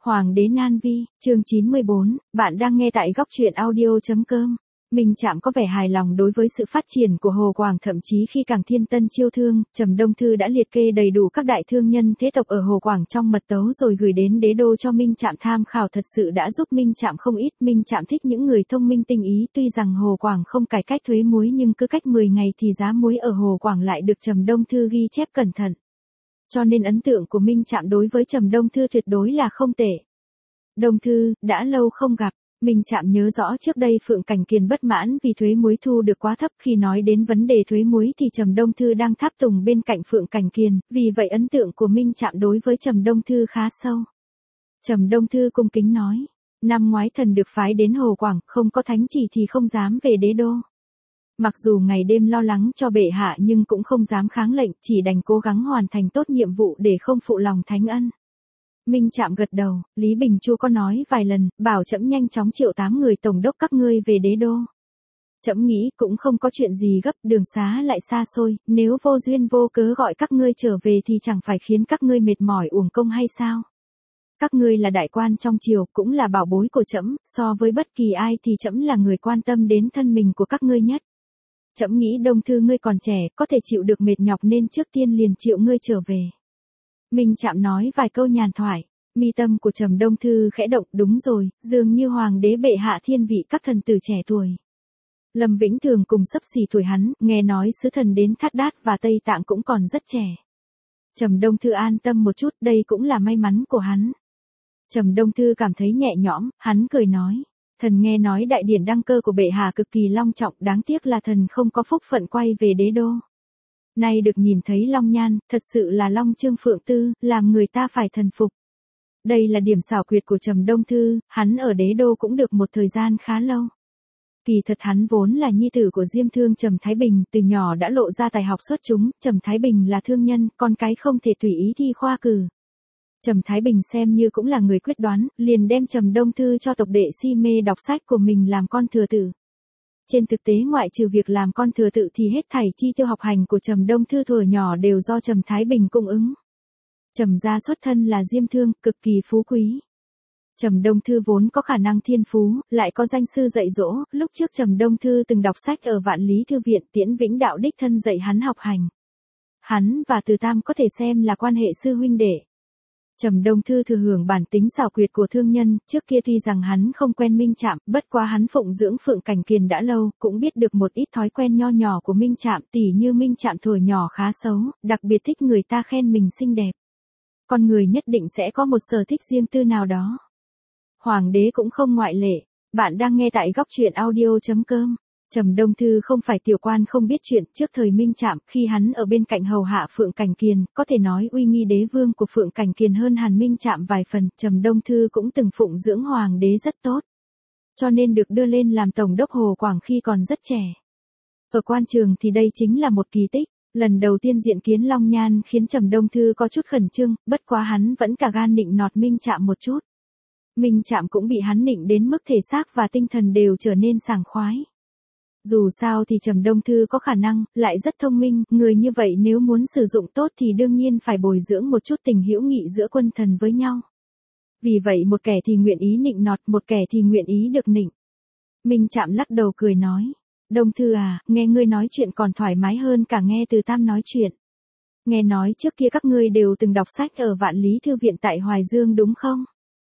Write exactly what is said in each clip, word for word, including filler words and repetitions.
Hoàng đế Nan Vi, chương chín mươi bốn, bạn đang nghe tại góc truyện audio.com. Minh Trạm có vẻ hài lòng đối với sự phát triển của Hồ Quảng, thậm chí khi Cảng Thiên Tân chiêu thương, Trầm Đông Thư đã liệt kê đầy đủ các đại thương nhân thế tộc ở Hồ Quảng trong mật tấu rồi gửi đến đế đô cho Minh Trạm tham khảo, thật sự đã giúp Minh Trạm không ít. Minh Trạm thích những người thông minh tinh ý, tuy rằng Hồ Quảng không cải cách thuế muối nhưng cứ cách mười ngày thì giá muối ở Hồ Quảng lại được Trầm Đông Thư ghi chép cẩn thận. Cho nên ấn tượng của Minh Trạm đối với Trầm Đông Thư tuyệt đối là không tệ. Đông Thư, đã lâu không gặp. Minh Trạm nhớ rõ trước đây Phượng Cảnh Kiền bất mãn vì thuế muối thu được quá thấp, khi nói đến vấn đề thuế muối thì Trầm Đông Thư đang tháp tùng bên cạnh Phượng Cảnh Kiền, vì vậy ấn tượng của Minh Trạm đối với Trầm Đông Thư khá sâu. Trầm Đông Thư cung kính nói, năm ngoái thần được phái đến Hồ Quảng, không có thánh chỉ thì không dám về đế đô. Mặc dù ngày đêm lo lắng cho bệ hạ nhưng cũng không dám kháng lệnh, chỉ đành cố gắng hoàn thành tốt nhiệm vụ để không phụ lòng thánh ân. Minh Trạm gật đầu, Lý Bình Chu có nói vài lần, bảo trẫm nhanh chóng triệu tám người tổng đốc các ngươi về đế đô. Trẫm nghĩ cũng không có chuyện gì gấp, đường xá lại xa xôi, nếu vô duyên vô cớ gọi các ngươi trở về thì chẳng phải khiến các ngươi mệt mỏi uổng công hay sao? Các ngươi là đại quan trong triều, cũng là bảo bối của trẫm, so với bất kỳ ai thì trẫm là người quan tâm đến thân mình của các ngươi nhất. Trẫm nghĩ Đông Thư ngươi còn trẻ, có thể chịu được mệt nhọc nên trước tiên liền triệu ngươi trở về. Minh Trạm nói vài câu nhàn thoại, mi tâm của Trầm Đông Thư khẽ động, đúng rồi, dường như hoàng đế bệ hạ thiên vị các thần tử trẻ tuổi. Lâm Vĩnh Thường cùng xấp xỉ tuổi hắn, nghe nói sứ thần đến Thát Đát và Tây Tạng cũng còn rất trẻ. Trầm Đông Thư an tâm một chút, đây cũng là may mắn của hắn. Trầm Đông Thư cảm thấy nhẹ nhõm, hắn cười nói, thần nghe nói đại điển đăng cơ của bệ hạ cực kỳ long trọng, đáng tiếc là thần không có phúc phận quay về đế đô. Nay được nhìn thấy long nhan, thật sự là long trương phượng tư, làm người ta phải thần phục. Đây là điểm xảo quyệt của Trầm Đông Thư, hắn ở đế đô cũng được một thời gian khá lâu. Kỳ thật hắn vốn là nhi tử của Diêm Thương Trầm Thái Bình, từ nhỏ đã lộ ra tài học xuất chúng, Trầm Thái Bình là thương nhân, con cái không thể tùy ý thi khoa cử. Trầm Thái Bình xem như cũng là người quyết đoán, liền đem Trầm Đông Thư cho tộc đệ si mê đọc sách của mình làm con thừa tử. Trên thực tế ngoại trừ việc làm con thừa tự thì hết thảy chi tiêu học hành của Trầm Đông Thư thuở nhỏ đều do Trầm Thái Bình cung ứng. Trầm gia xuất thân là Diêm Thương, cực kỳ phú quý. Trầm Đông Thư vốn có khả năng thiên phú, lại có danh sư dạy dỗ, lúc trước Trầm Đông Thư từng đọc sách ở Vạn Lý Thư Viện, Tiễn Vĩnh Đạo đích thân dạy hắn học hành. Hắn và Từ Tam có thể xem là quan hệ sư huynh đệ. Trầm Đông Thư thừa hưởng bản tính xảo quyệt của thương nhân, trước kia tuy rằng hắn không quen Minh Trạm, bất quá hắn phụng dưỡng Phượng Cảnh Kiền đã lâu, cũng biết được một ít thói quen nho nhỏ của Minh Trạm, tỉ như Minh Trạm thuở nhỏ khá xấu, đặc biệt thích người ta khen mình xinh đẹp. Con người nhất định sẽ có một sở thích riêng tư nào đó. Hoàng đế cũng không ngoại lệ. Bạn đang nghe tại góc truyện audio.com. Trầm Đông Thư không phải tiểu quan không biết chuyện, trước thời Minh Trạm, khi hắn ở bên cạnh hầu hạ Phượng Cảnh Kiền, có thể nói uy nghi đế vương của Phượng Cảnh Kiền hơn hẳn Minh Trạm vài phần, Trầm Đông Thư cũng từng phụng dưỡng hoàng đế rất tốt. Cho nên được đưa lên làm tổng đốc Hồ Quảng khi còn rất trẻ. Ở quan trường thì đây chính là một kỳ tích, lần đầu tiên diện kiến long nhan khiến Trầm Đông Thư có chút khẩn trương, bất quá hắn vẫn cả gan nịnh nọt Minh Trạm một chút. Minh Trạm cũng bị hắn nịnh đến mức thể xác và tinh thần đều trở nên sảng khoái. Dù sao thì Trầm Đông Thư có khả năng, lại rất thông minh, người như vậy nếu muốn sử dụng tốt thì đương nhiên phải bồi dưỡng một chút tình hữu nghị giữa quân thần với nhau. Vì vậy một kẻ thì nguyện ý nịnh nọt, một kẻ thì nguyện ý được nịnh. Minh Trạm lắc đầu cười nói, Đông Thư à, nghe ngươi nói chuyện còn thoải mái hơn cả nghe Từ Tam nói chuyện. Nghe nói trước kia các ngươi đều từng đọc sách ở Vạn Lý Thư Viện tại Hoài Dương đúng không?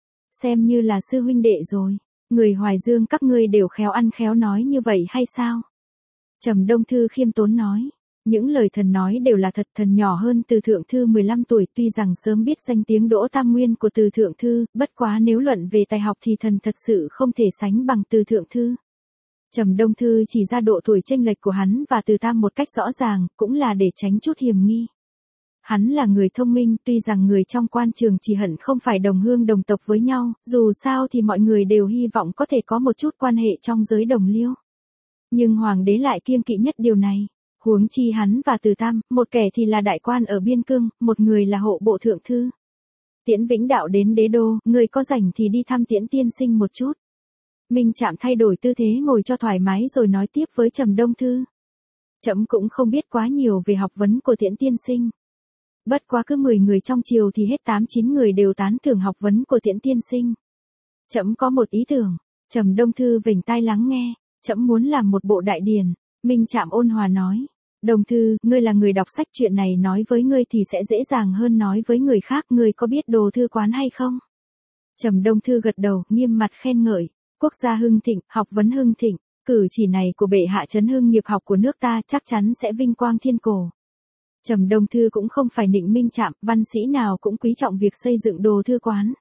Xem như là sư huynh đệ rồi. Người Hoài Dương các ngươi đều khéo ăn khéo nói như vậy hay sao? Trầm Đông Thư khiêm tốn nói, những lời thần nói đều là thật, thần nhỏ hơn Từ Thượng Thư mười lăm tuổi, tuy rằng sớm biết danh tiếng Đỗ Tam Nguyên của Từ Thượng Thư, bất quá nếu luận về tài học thì thần thật sự không thể sánh bằng Từ Thượng Thư. Trầm Đông Thư chỉ ra độ tuổi chênh lệch của hắn và Từ Tam một cách rõ ràng, cũng là để tránh chút hiềm nghi. Hắn là người thông minh, tuy rằng người trong quan trường chỉ hận không phải đồng hương đồng tộc với nhau, dù sao thì mọi người đều hy vọng có thể có một chút quan hệ trong giới đồng liêu. Nhưng hoàng đế lại kiêng kỵ nhất điều này. Huống chi hắn và Từ Tam, một kẻ thì là đại quan ở biên cương, một người là hộ bộ thượng thư. Tiễn Vĩnh Đạo đến đế đô, người có rảnh thì đi thăm Tiễn tiên sinh một chút. Minh Trạm thay đổi tư thế ngồi cho thoải mái rồi nói tiếp với Trầm Đông Thư. Trẫm cũng không biết quá nhiều về học vấn của Tiễn tiên sinh. Bất quá cứ mười người trong triều thì hết tám chín người đều tán thưởng học vấn của Tiễn tiên sinh. Trẫm có một ý tưởng. Trầm Đông Thư vểnh tai lắng nghe. Trẫm muốn làm một bộ đại điển. Minh Trạm ôn hòa nói. Đồng Thư, ngươi là người đọc sách, chuyện này nói với ngươi thì sẽ dễ dàng hơn nói với người khác. Ngươi có biết Đồ Thư Quán hay không? Trầm Đông Thư gật đầu, nghiêm mặt khen ngợi. Quốc gia hưng thịnh, học vấn hưng thịnh. Cử chỉ này của bệ hạ chấn hưng nghiệp học của nước ta chắc chắn sẽ vinh quang thiên cổ. Trầm Đông Thư cũng không phải nịnh Minh Trạm, văn sĩ nào cũng quý trọng việc xây dựng Đồ Thư Quán.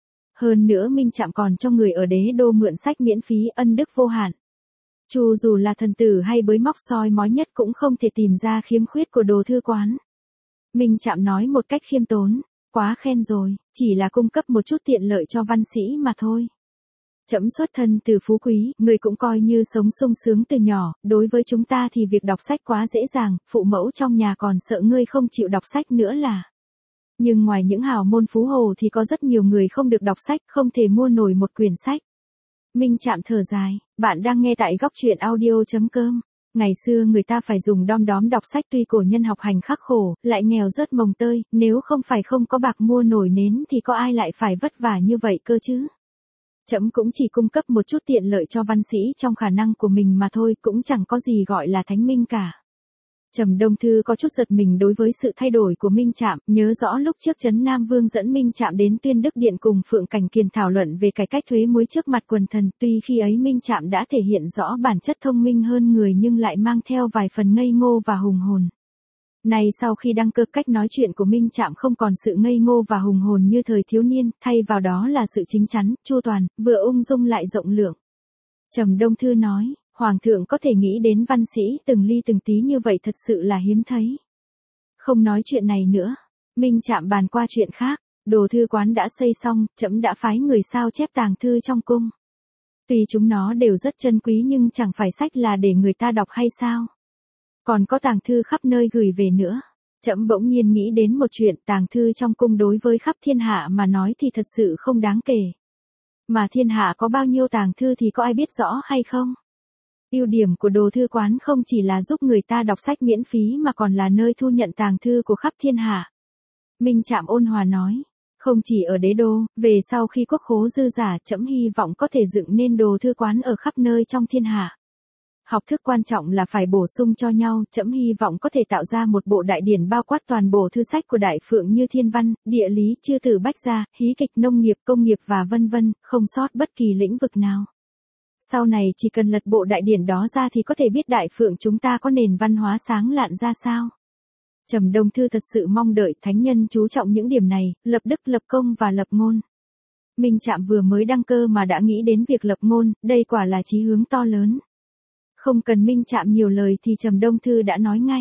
Hơn nữa Minh Trạm còn cho người ở đế đô mượn sách miễn phí, ân đức vô hạn. Chu dù là thần tử hay bới móc soi mói nhất cũng không thể tìm ra khiếm khuyết của Đồ Thư Quán. Minh Trạm nói một cách khiêm tốn, quá khen rồi, chỉ là cung cấp một chút tiện lợi cho văn sĩ mà thôi. Trẫm xuất thân từ phú quý, người cũng coi như sống sung sướng từ nhỏ, đối với chúng ta thì việc đọc sách quá dễ dàng, phụ mẫu trong nhà còn sợ ngươi không chịu đọc sách nữa là. Nhưng ngoài những hào môn phú hồ thì có rất nhiều người không được đọc sách, không thể mua nổi một quyển sách. Minh Trạm thở dài, bạn đang nghe tại góc truyện audio chấm com. Ngày xưa người ta phải dùng đom đóm đọc sách, tuy cổ nhân học hành khắc khổ, lại nghèo rớt mồng tơi, nếu không phải không có bạc mua nổi nến thì có ai lại phải vất vả như vậy cơ chứ. Trẫm cũng chỉ cung cấp một chút tiện lợi cho văn sĩ trong khả năng của mình mà thôi, cũng chẳng có gì gọi là thánh minh cả. Trầm Đông Thư có chút giật mình đối với sự thay đổi của Minh Trạm, nhớ rõ lúc trước Trấn Nam Vương dẫn Minh Trạm đến Tuyên Đức Điện cùng Phượng Cảnh Kiền thảo luận về cải cách thuế muối trước mặt quần thần, tuy khi ấy Minh Trạm đã thể hiện rõ bản chất thông minh hơn người nhưng lại mang theo vài phần ngây ngô và hùng hồn. Nay sau khi đăng cơ, cách nói chuyện của Minh Trạm không còn sự ngây ngô và hùng hồn như thời thiếu niên, thay vào đó là sự chính chắn, chu toàn, vừa ung dung lại rộng lượng. Trầm Đông Thư nói, Hoàng thượng có thể nghĩ đến văn sĩ từng ly từng tí như vậy thật sự là hiếm thấy. Không nói chuyện này nữa, Minh Trạm bàn qua chuyện khác. Đồ Thư Quán đã xây xong, trẫm đã phái người sao chép tàng thư trong cung. Tuy chúng nó đều rất chân quý nhưng chẳng phải sách là để người ta đọc hay sao? Còn có tàng thư khắp nơi gửi về nữa. Trẫm bỗng nhiên nghĩ đến một chuyện, tàng thư trong cung đối với khắp thiên hạ mà nói thì thật sự không đáng kể. Mà thiên hạ có bao nhiêu tàng thư thì có ai biết rõ hay không? Ưu điểm của Đồ Thư Quán không chỉ là giúp người ta đọc sách miễn phí mà còn là nơi thu nhận tàng thư của khắp thiên hạ. Minh Trạm ôn hòa nói, không chỉ ở đế đô, về sau khi quốc khố dư giả, trẫm hy vọng có thể dựng nên Đồ Thư Quán ở khắp nơi trong thiên hạ. Học thức quan trọng là phải bổ sung cho nhau, trẫm hy vọng có thể tạo ra một bộ đại điển bao quát toàn bộ thư sách của Đại Phượng như thiên văn, địa lý, chư tử bách gia, hí kịch, nông nghiệp, công nghiệp và vân vân, không sót bất kỳ lĩnh vực nào. Sau này chỉ cần lật bộ đại điển đó ra thì có thể biết Đại Phượng chúng ta có nền văn hóa sáng lạn ra sao. Trầm Đông Thư thật sự mong đợi thánh nhân chú trọng những điểm này, lập đức, lập công và lập ngôn. Minh Trạm vừa mới đăng cơ mà đã nghĩ đến việc lập ngôn, đây quả là chí hướng to lớn. Không cần Minh Trạm nhiều lời thì Trầm Đông Thư đã nói ngay.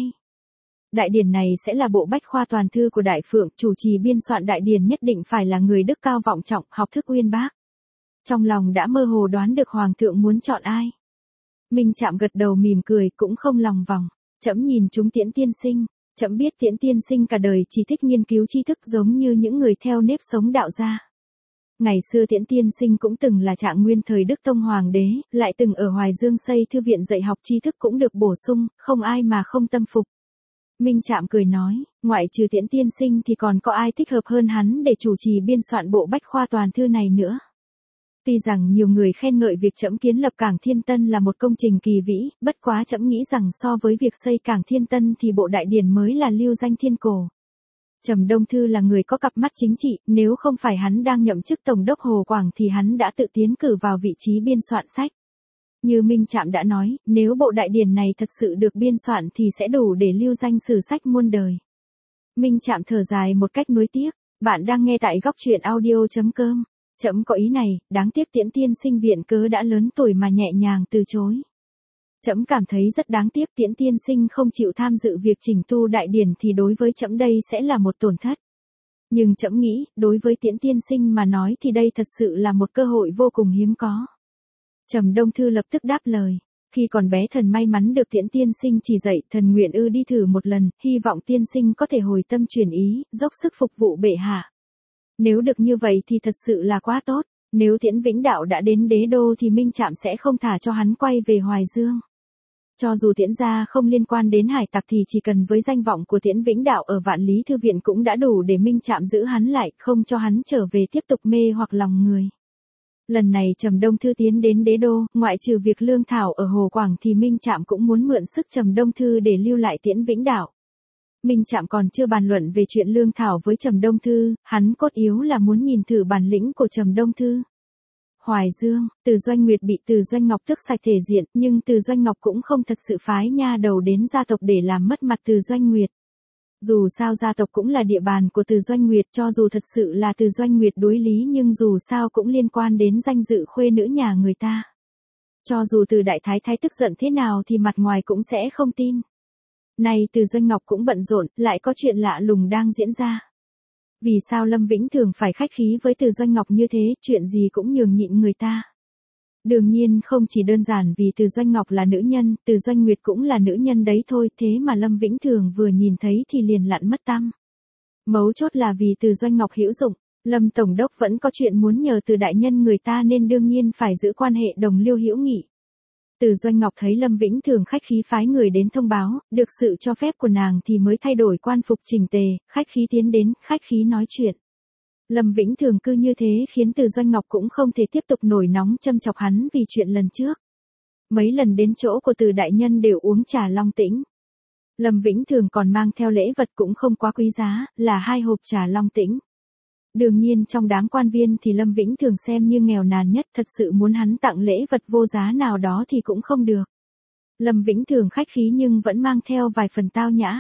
Đại điển này sẽ là bộ bách khoa toàn thư của Đại Phượng, chủ trì biên soạn đại điển nhất định phải là người đức cao vọng trọng, học thức uyên bác. Trong lòng đã mơ hồ đoán được Hoàng thượng muốn chọn ai. Minh Trạm gật đầu mỉm cười, cũng không lòng vòng. Trẫm nhìn chúng Tiễn tiên sinh, trẫm biết Tiễn tiên sinh cả đời chỉ thích nghiên cứu tri thức giống như những người theo nếp sống đạo gia. Ngày xưa Tiễn tiên sinh cũng từng là trạng nguyên thời Đức Tông Hoàng đế, lại từng ở Hoài Dương xây thư viện dạy học tri thức cũng được bổ sung, không ai mà không tâm phục. Minh Trạm cười nói, ngoại trừ Tiễn tiên sinh thì còn có ai thích hợp hơn hắn để chủ trì biên soạn bộ bách khoa toàn thư này nữa. Tuy rằng nhiều người khen ngợi việc trẫm kiến lập Cảng Thiên Tân là một công trình kỳ vĩ, bất quá trẫm nghĩ rằng so với việc xây Cảng Thiên Tân thì bộ đại điển mới là lưu danh thiên cổ. Trầm Đông Thư là người có cặp mắt chính trị, nếu không phải hắn đang nhậm chức Tổng đốc Hồ Quảng thì hắn đã tự tiến cử vào vị trí biên soạn sách. Như Minh Trạm đã nói, nếu bộ đại điển này thật sự được biên soạn thì sẽ đủ để lưu danh sử sách muôn đời. Minh Trạm thở dài một cách nuối tiếc, bạn đang nghe tại góc truyện audio chấm com. Trẫm có ý này, đáng tiếc Tiễn tiên sinh viện cớ đã lớn tuổi mà nhẹ nhàng từ chối. Trẫm cảm thấy rất đáng tiếc Tiễn tiên sinh không chịu tham dự việc chỉnh tu đại điển thì đối với trẫm đây sẽ là một tổn thất. Nhưng trẫm nghĩ, đối với Tiễn tiên sinh mà nói thì đây thật sự là một cơ hội vô cùng hiếm có. Trầm Đông Thư lập tức đáp lời, khi còn bé thần may mắn được Tiễn tiên sinh chỉ dạy, thần nguyện ư đi thử một lần, hy vọng tiên sinh có thể hồi tâm chuyển ý, dốc sức phục vụ bệ hạ. Nếu được như vậy thì thật sự là quá tốt, nếu Tiễn Vĩnh Đạo đã đến đế đô thì Minh Trạm sẽ không thả cho hắn quay về Hoài Dương. Cho dù Tiễn gia không liên quan đến hải tặc thì chỉ cần với danh vọng của Tiễn Vĩnh Đạo ở Vạn Lý Thư Viện cũng đã đủ để Minh Trạm giữ hắn lại, không cho hắn trở về tiếp tục mê hoặc lòng người. Lần này Trầm Đông Thư tiến đến đế đô, ngoại trừ việc lương thảo ở Hồ Quảng thì Minh Trạm cũng muốn mượn sức Trầm Đông Thư để lưu lại Tiễn Vĩnh Đạo. Minh Trạm còn chưa bàn luận về chuyện lương thảo với Trầm Đông Thư, hắn cốt yếu là muốn nhìn thử bản lĩnh của Trầm Đông Thư. Hoài Dương, Từ Doanh Nguyệt bị Từ Doanh Ngọc tước sạch thể diện, nhưng Từ Doanh Ngọc cũng không thật sự phái nha đầu đến gia tộc để làm mất mặt Từ Doanh Nguyệt. Dù sao gia tộc cũng là địa bàn của Từ Doanh Nguyệt, cho dù thật sự là Từ Doanh Nguyệt đối lý nhưng dù sao cũng liên quan đến danh dự khuê nữ nhà người ta. Cho dù Từ Đại Thái Thái tức giận thế nào thì mặt ngoài cũng sẽ không tin. Này Từ Doanh Ngọc cũng bận rộn, lại có chuyện lạ lùng đang diễn ra. Vì sao Lâm Vĩnh Thường phải khách khí với Từ Doanh Ngọc như thế, chuyện gì cũng nhường nhịn người ta. Đương nhiên không chỉ đơn giản vì Từ Doanh Ngọc là nữ nhân, Từ Doanh Nguyệt cũng là nữ nhân đấy thôi, thế mà Lâm Vĩnh Thường vừa nhìn thấy thì liền lặn mất tăm. Mấu chốt là vì Từ Doanh Ngọc hữu dụng, Lâm Tổng Đốc vẫn có chuyện muốn nhờ Từ đại nhân người ta nên đương nhiên phải giữ quan hệ đồng liêu hữu nghị. Từ Doanh Ngọc thấy Lâm Vĩnh Thường khách khí phái người đến thông báo, được sự cho phép của nàng thì mới thay đổi quan phục chỉnh tề, khách khí tiến đến, khách khí nói chuyện. Lâm Vĩnh Thường cư như thế khiến Từ Doanh Ngọc cũng không thể tiếp tục nổi nóng châm chọc hắn vì chuyện lần trước. Mấy lần đến chỗ của Từ đại nhân đều uống trà long tĩnh. Lâm Vĩnh Thường còn mang theo lễ vật cũng không quá quý giá, là hai hộp trà long tĩnh. Đương nhiên trong đám quan viên thì Lâm Vĩnh Thường xem như nghèo nàn nhất, thật sự muốn hắn tặng lễ vật vô giá nào đó thì cũng không được. Lâm Vĩnh Thường khách khí nhưng vẫn mang theo vài phần tao nhã.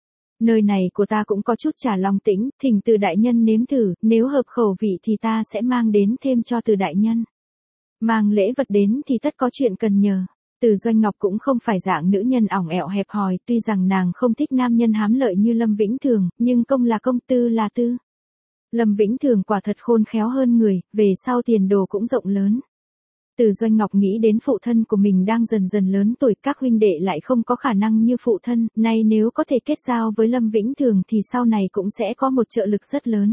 Nơi này của ta cũng có chút trà long tĩnh, thỉnh Từ đại nhân nếm thử, nếu hợp khẩu vị thì ta sẽ mang đến thêm cho Từ đại nhân. Mang lễ vật đến thì tất có chuyện cần nhờ. Từ Doanh Ngọc cũng không phải dạng nữ nhân ỏng ẻo hẹp hòi, tuy rằng nàng không thích nam nhân hám lợi như Lâm Vĩnh Thường, nhưng công là công, tư là tư. Lâm Vĩnh Thường quả thật khôn khéo hơn người, về sau tiền đồ cũng rộng lớn. Từ Doanh Ngọc nghĩ đến phụ thân của mình đang dần dần lớn tuổi, các huynh đệ lại không có khả năng như phụ thân, nay nếu có thể kết giao với Lâm Vĩnh Thường thì sau này cũng sẽ có một trợ lực rất lớn.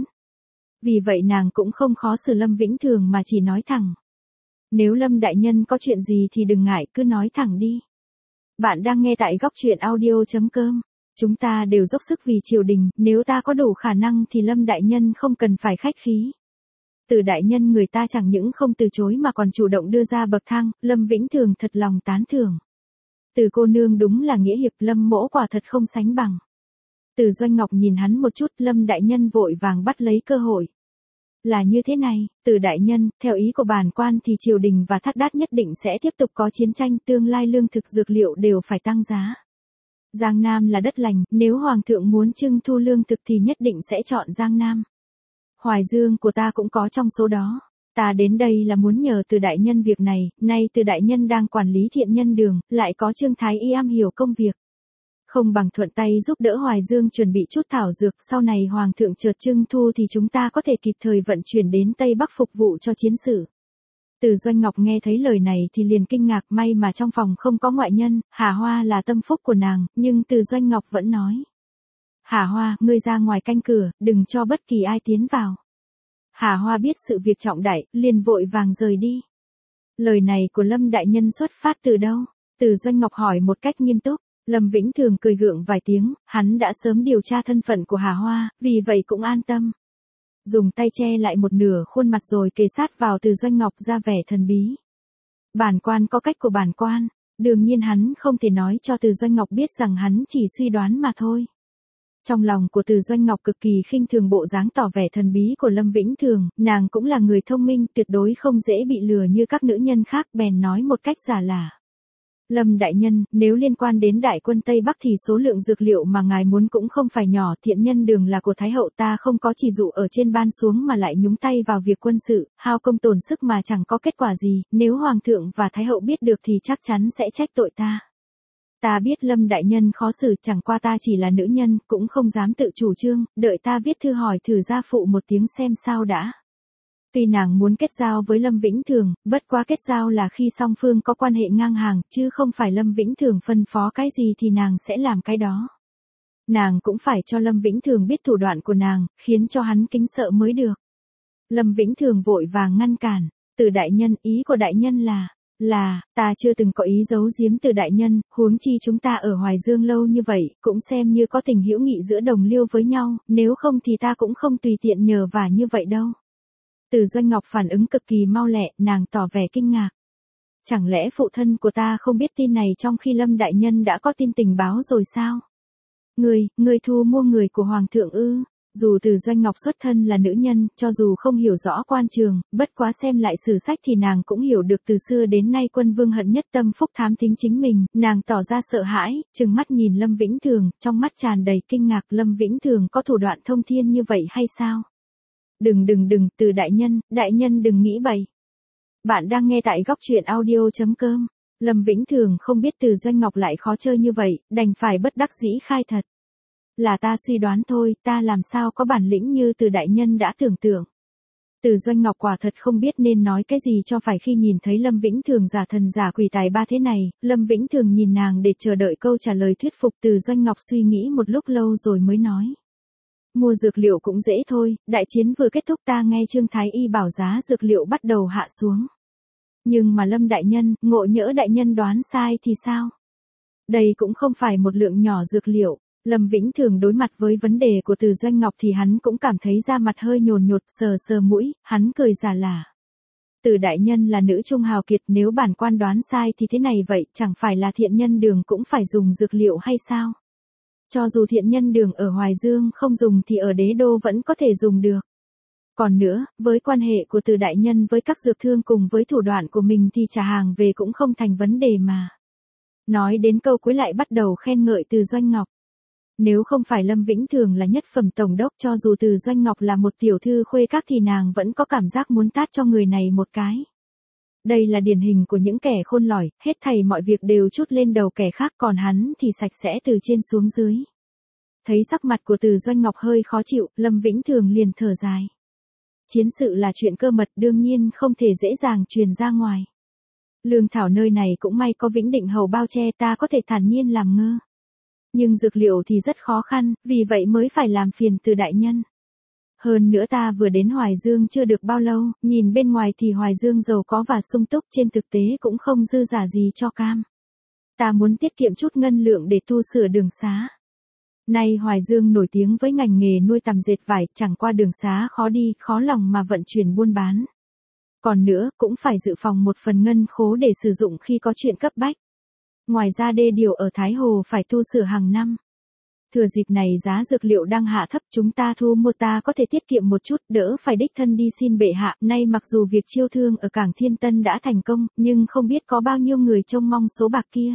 Vì vậy nàng cũng không khó xử Lâm Vĩnh Thường mà chỉ nói thẳng. Nếu Lâm đại nhân có chuyện gì thì đừng ngại, cứ nói thẳng đi. Bạn đang nghe tại góc truyện audio chấm com. Chúng ta đều dốc sức vì triều đình, nếu ta có đủ khả năng thì Lâm đại nhân không cần phải khách khí. Từ đại nhân người ta chẳng những không từ chối mà còn chủ động đưa ra bậc thang, Lâm Vĩnh Thường thật lòng tán thưởng. Từ cô nương đúng là nghĩa hiệp, Lâm mỗ quả thật không sánh bằng. Từ Doanh Ngọc nhìn hắn một chút, Lâm đại nhân vội vàng bắt lấy cơ hội. Là như thế này, Từ đại nhân, theo ý của bản quan thì triều đình và Thác Đát nhất định sẽ tiếp tục có chiến tranh, tương lai lương thực dược liệu đều phải tăng giá. Giang Nam là đất lành, nếu Hoàng thượng muốn trưng thu lương thực thì nhất định sẽ chọn Giang Nam. Hoài Dương của ta cũng có trong số đó. Ta đến đây là muốn nhờ Từ đại nhân việc này, nay Từ đại nhân đang quản lý Thiện Nhân Đường, lại có Trương Thái Y am hiểu công việc. Không bằng thuận tay giúp đỡ Hoài Dương chuẩn bị chút thảo dược, sau này Hoàng thượng chợt trưng thu thì chúng ta có thể kịp thời vận chuyển đến Tây Bắc phục vụ cho chiến sự. Từ Doanh Ngọc nghe thấy lời này thì liền kinh ngạc, may mà trong phòng không có ngoại nhân, Hà Hoa là tâm phúc của nàng, nhưng Từ Doanh Ngọc vẫn nói. Hà Hoa, ngươi ra ngoài canh cửa, đừng cho bất kỳ ai tiến vào. Hà Hoa biết sự việc trọng đại, liền vội vàng rời đi. Lời này của Lâm đại nhân xuất phát từ đâu? Từ Doanh Ngọc hỏi một cách nghiêm túc. Lâm Vĩnh Thường cười gượng vài tiếng, hắn đã sớm điều tra thân phận của Hà Hoa, vì vậy cũng an tâm. Dùng tay che lại một nửa khuôn mặt rồi kề sát vào Từ Doanh Ngọc ra vẻ thần bí. Bản quan có cách của bản quan, đương nhiên hắn không thể nói cho Từ Doanh Ngọc biết rằng hắn chỉ suy đoán mà thôi. Trong lòng của Từ Doanh Ngọc cực kỳ khinh thường bộ dáng tỏ vẻ thần bí của Lâm Vĩnh Thường, nàng cũng là người thông minh, tuyệt đối không dễ bị lừa như các nữ nhân khác, bèn nói một cách giả lả. Lâm đại nhân, nếu liên quan đến đại quân Tây Bắc thì số lượng dược liệu mà ngài muốn cũng không phải nhỏ, Thiện Nhân Đường là của Thái hậu, ta không có chỉ dụ ở trên ban xuống mà lại nhúng tay vào việc quân sự, hao công tổn sức mà chẳng có kết quả gì, nếu Hoàng thượng và Thái hậu biết được thì chắc chắn sẽ trách tội ta. Ta biết Lâm đại nhân khó xử, chẳng qua ta chỉ là nữ nhân, cũng không dám tự chủ trương, đợi ta viết thư hỏi thử gia phụ một tiếng xem sao đã. Tuy nàng muốn kết giao với Lâm Vĩnh Thường, bất quá kết giao là khi song phương có quan hệ ngang hàng, chứ không phải Lâm Vĩnh Thường phân phó cái gì thì nàng sẽ làm cái đó. Nàng cũng phải cho Lâm Vĩnh Thường biết thủ đoạn của nàng, khiến cho hắn kính sợ mới được. Lâm Vĩnh Thường vội vàng ngăn cản, Từ đại nhân, ý của đại nhân là, Là, ta chưa từng có ý giấu giếm Từ đại nhân, huống chi chúng ta ở Hoài Dương lâu như vậy, cũng xem như có tình hữu nghị giữa đồng liêu với nhau, nếu không thì ta cũng không tùy tiện nhờ vả như vậy đâu. Từ Doanh Ngọc phản ứng cực kỳ mau lẹ, nàng tỏ vẻ kinh ngạc. Chẳng lẽ phụ thân của ta không biết tin này trong khi Lâm đại nhân đã có tin tình báo rồi sao? Người, người thu mua người của Hoàng thượng ư? Dù Từ Doanh Ngọc xuất thân là nữ nhân, cho dù không hiểu rõ quan trường, bất quá xem lại sử sách thì nàng cũng hiểu được từ xưa đến nay Quân Vương hận nhất tâm phúc thám thính chính mình, nàng tỏ ra sợ hãi, trừng mắt nhìn Lâm Vĩnh Thường, trong mắt tràn đầy kinh ngạc. Lâm Vĩnh Thường có thủ đoạn thông thiên như vậy hay sao? Đừng đừng đừng, Từ đại nhân, đại nhân đừng nghĩ bậy. Bạn đang nghe tại góc truyện audio chấm com. Lâm Vĩnh Thường không biết Từ Doanh Ngọc lại khó chơi như vậy, đành phải bất đắc dĩ khai thật. Là ta suy đoán thôi, ta làm sao có bản lĩnh như Từ đại nhân đã tưởng tượng. Từ Doanh Ngọc quả thật không biết nên nói cái gì cho phải khi nhìn thấy Lâm Vĩnh Thường giả thần giả quỷ tài ba thế này, Lâm Vĩnh Thường nhìn nàng để chờ đợi câu trả lời thuyết phục. Từ Doanh Ngọc suy nghĩ một lúc lâu rồi mới nói. Mua dược liệu cũng dễ thôi, đại chiến vừa kết thúc ta nghe Trương Thái Y bảo giá dược liệu bắt đầu hạ xuống. Nhưng mà Lâm đại nhân, ngộ nhỡ đại nhân đoán sai thì sao? Đây cũng không phải một lượng nhỏ dược liệu. Lâm Vĩnh Thường đối mặt với vấn đề của Từ Doanh Ngọc thì hắn cũng cảm thấy da mặt hơi nhồn nhột, sờ sờ mũi, hắn cười giả lả. Từ đại nhân là nữ trung hào kiệt, nếu bản quan đoán sai thì thế này vậy, chẳng phải là Thiện Nhân Đường cũng phải dùng dược liệu hay sao? Cho dù Thiện Nhân Đường ở Hoài Dương không dùng thì ở Đế Đô vẫn có thể dùng được. Còn nữa, với quan hệ của Từ đại nhân với các dược thương cùng với thủ đoạn của mình thì trả hàng về cũng không thành vấn đề mà. Nói đến câu cuối lại bắt đầu khen ngợi Từ Doanh Ngọc. Nếu không phải Lâm Vĩnh Thường là nhất phẩm tổng đốc, cho dù Từ Doanh Ngọc là một tiểu thư khuê các thì nàng vẫn có cảm giác muốn tát cho người này một cái. Đây là điển hình của những kẻ khôn lỏi, hết thảy mọi việc đều trút lên đầu kẻ khác, còn hắn thì sạch sẽ từ trên xuống dưới. Thấy sắc mặt của Từ Doanh Ngọc hơi khó chịu, Lâm Vĩnh Thường liền thở dài. Chiến sự là chuyện cơ mật, đương nhiên không thể dễ dàng truyền ra ngoài. Lương thảo nơi này cũng may có Vĩnh Định Hầu bao che, ta có thể thản nhiên làm ngơ. Nhưng dược liệu thì rất khó khăn, vì vậy mới phải làm phiền Từ đại nhân. Hơn nữa ta vừa đến Hoài Dương chưa được bao lâu, nhìn bên ngoài thì Hoài Dương giàu có và sung túc, trên thực tế cũng không dư giả gì cho cam. Ta muốn tiết kiệm chút ngân lượng để tu sửa đường xá. Nay Hoài Dương nổi tiếng với ngành nghề nuôi tằm dệt vải, chẳng qua đường xá khó đi, khó lòng mà vận chuyển buôn bán. Còn nữa, cũng phải dự phòng một phần ngân khố để sử dụng khi có chuyện cấp bách. Ngoài ra đê điều ở Thái Hồ phải tu sửa hàng năm. Thừa dịp này giá dược liệu đang hạ thấp, chúng ta thu mua ta có thể tiết kiệm một chút, đỡ phải đích thân đi xin bệ hạ. Nay mặc dù việc chiêu thương ở cảng Thiên Tân đã thành công, nhưng không biết có bao nhiêu người trông mong số bạc kia.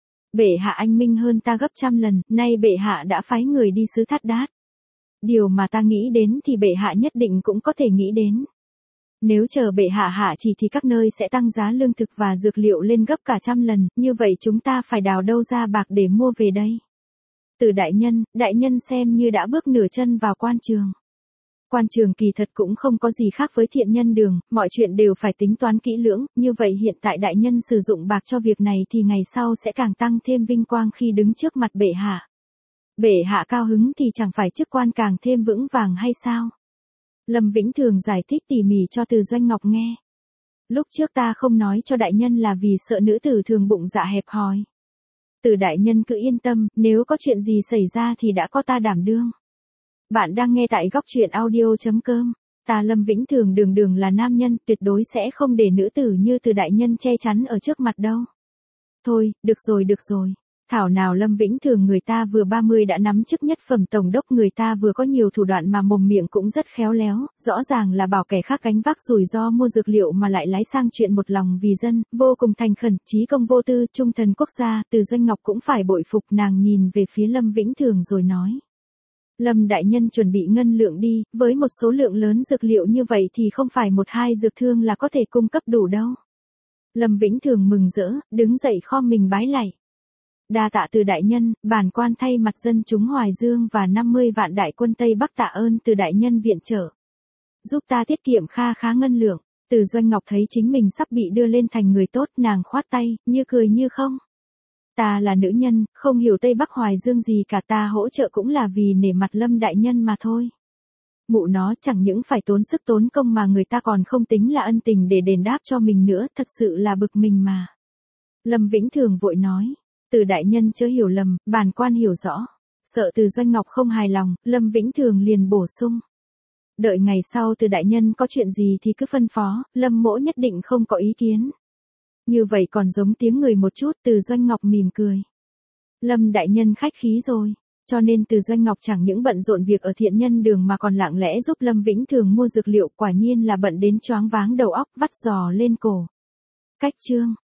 Bệ hạ anh minh hơn ta gấp trăm lần, nay bệ hạ đã phái người đi sứ Thát Đát. Điều mà ta nghĩ đến thì bệ hạ nhất định cũng có thể nghĩ đến. Nếu chờ bệ hạ hạ chỉ thì các nơi sẽ tăng giá lương thực và dược liệu lên gấp cả trăm lần, như vậy chúng ta phải đào đâu ra bạc để mua về đây. Từ đại nhân, đại nhân xem như đã bước nửa chân vào quan trường. Quan trường kỳ thật cũng không có gì khác với Thiện Nhân Đường, mọi chuyện đều phải tính toán kỹ lưỡng, như vậy hiện tại đại nhân sử dụng bạc cho việc này thì ngày sau sẽ càng tăng thêm vinh quang khi đứng trước mặt bệ hạ. Bệ hạ cao hứng thì chẳng phải chức quan càng thêm vững vàng hay sao? Lâm Vĩnh Thường giải thích tỉ mỉ cho Từ Doanh Ngọc nghe. Lúc trước ta không nói cho đại nhân là vì sợ nữ tử thường bụng dạ hẹp hòi. Từ đại nhân cứ yên tâm, nếu có chuyện gì xảy ra thì đã có ta đảm đương. Bạn đang nghe tại góc truyện audio chấm com. Ta Lâm Vĩnh Thường đường đường là nam nhân, tuyệt đối sẽ không để nữ tử như Từ đại nhân che chắn ở trước mặt đâu. Thôi, được rồi được rồi. Thảo nào Lâm Vĩnh Thường người ta vừa ba mươi đã nắm chức nhất phẩm tổng đốc, người ta vừa có nhiều thủ đoạn mà mồm miệng cũng rất khéo léo, rõ ràng là bảo kẻ khác gánh vác rủi ro mua dược liệu mà lại lái sang chuyện một lòng vì dân, vô cùng thành khẩn, chí công vô tư, trung thần quốc gia. Từ Doanh Ngọc cũng phải bội phục, nàng nhìn về phía Lâm Vĩnh Thường rồi nói. Lâm đại nhân chuẩn bị ngân lượng đi, với một số lượng lớn dược liệu như vậy thì không phải một hai dược thương là có thể cung cấp đủ đâu. Lâm Vĩnh Thường mừng rỡ, đứng dậy khom mình bái lạy. Đa tạ Từ đại nhân, bản quan thay mặt dân chúng Hoài Dương và năm mươi vạn đại quân Tây Bắc tạ ơn Từ đại nhân viện trợ. Giúp ta tiết kiệm kha khá ngân lượng. Từ Doanh Ngọc thấy chính mình sắp bị đưa lên thành người tốt, nàng khoát tay, như cười như không. Ta là nữ nhân, không hiểu Tây Bắc Hoài Dương gì cả, ta hỗ trợ cũng là vì nể mặt Lâm đại nhân mà thôi. Mụ nó chẳng những phải tốn sức tốn công mà người ta còn không tính là ân tình để đền đáp cho mình nữa, thật sự là bực mình mà. Lâm Vĩnh Thường vội nói, Từ đại nhân chớ hiểu lầm, bản quan hiểu rõ. Sợ Từ Doanh Ngọc không hài lòng, Lâm Vĩnh Thường liền bổ sung. Đợi ngày sau Từ đại nhân có chuyện gì thì cứ phân phó, Lâm mỗ nhất định không có ý kiến. Như vậy còn giống tiếng người một chút. Từ Doanh Ngọc mỉm cười. Lâm đại nhân khách khí rồi. Cho nên Từ Doanh Ngọc chẳng những bận rộn việc ở Thiện Nhân Đường mà còn lặng lẽ giúp Lâm Vĩnh Thường mua dược liệu, quả nhiên là bận đến choáng váng đầu óc, vắt giò lên cổ. Cách chương